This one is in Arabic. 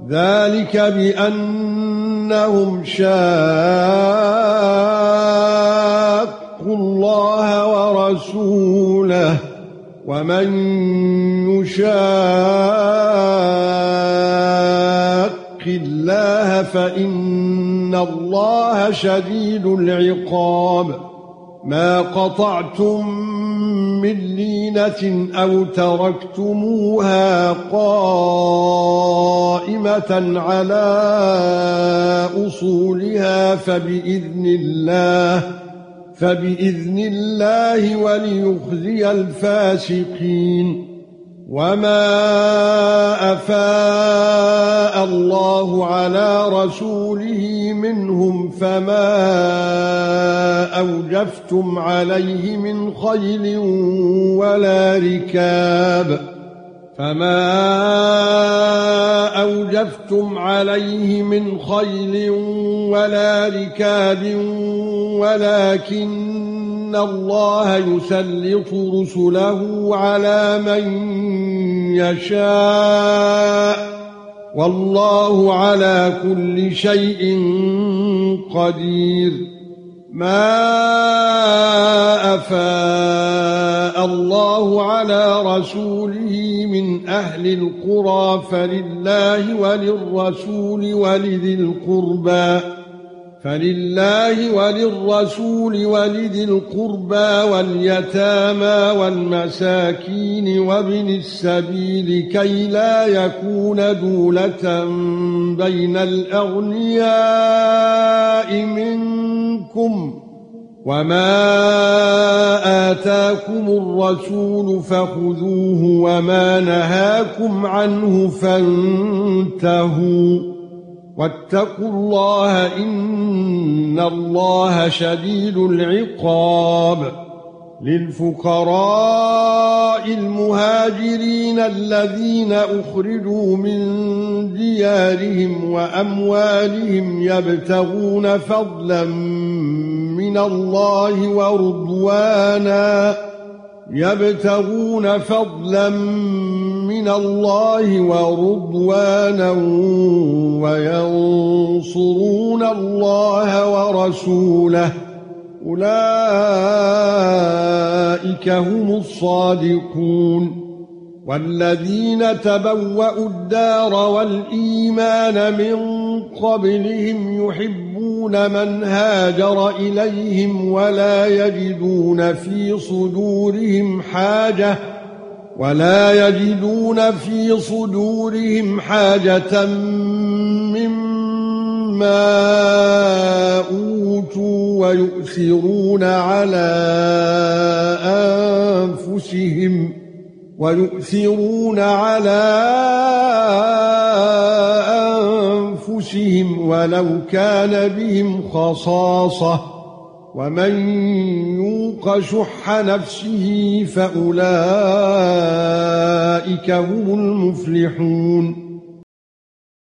ذلك بأنهم شاقوا الله ورسوله ومن يشاق الله فإن الله شديد العقاب ما قطعتم من لينة أو تركتموها قائمة على أصولها فبإذن الله وليخزي الفاسقين وما أفاء الله على رسوله منهم فما أوجفتم عليه من خيل ولا ركاب ولكن الله يسلط رسله على من يشاء والله على كل شيء قدير ما أفاء الله على رسوله من أهل القرى فلله وللرسول ولذي القربى واليتامى والمساكين وابن السبيل كي لا يكون دولة بين الأغنياء منكم وما آتاكم الرسول فخذوه وما نهاكم عنه فانتهوا واتقوا الله إن الله شديد العقاب للفقراء المهاجرين الذين أخرجوا من ديارهم وأموالهم يبتغون فضلا من الله ورضوانا وينصرون الله ورسوله أولئك هم الصادقون والذين تبوأوا الدار والإيمان من قبلهم يحبون من هاجر إليهم ولا يجدون في صدورهم حاجة مما أوتوا ويؤثرون على أنفسهم ولو كان بهم خصاصة ومن يوق شح نفسه فأولئك هم المفلحون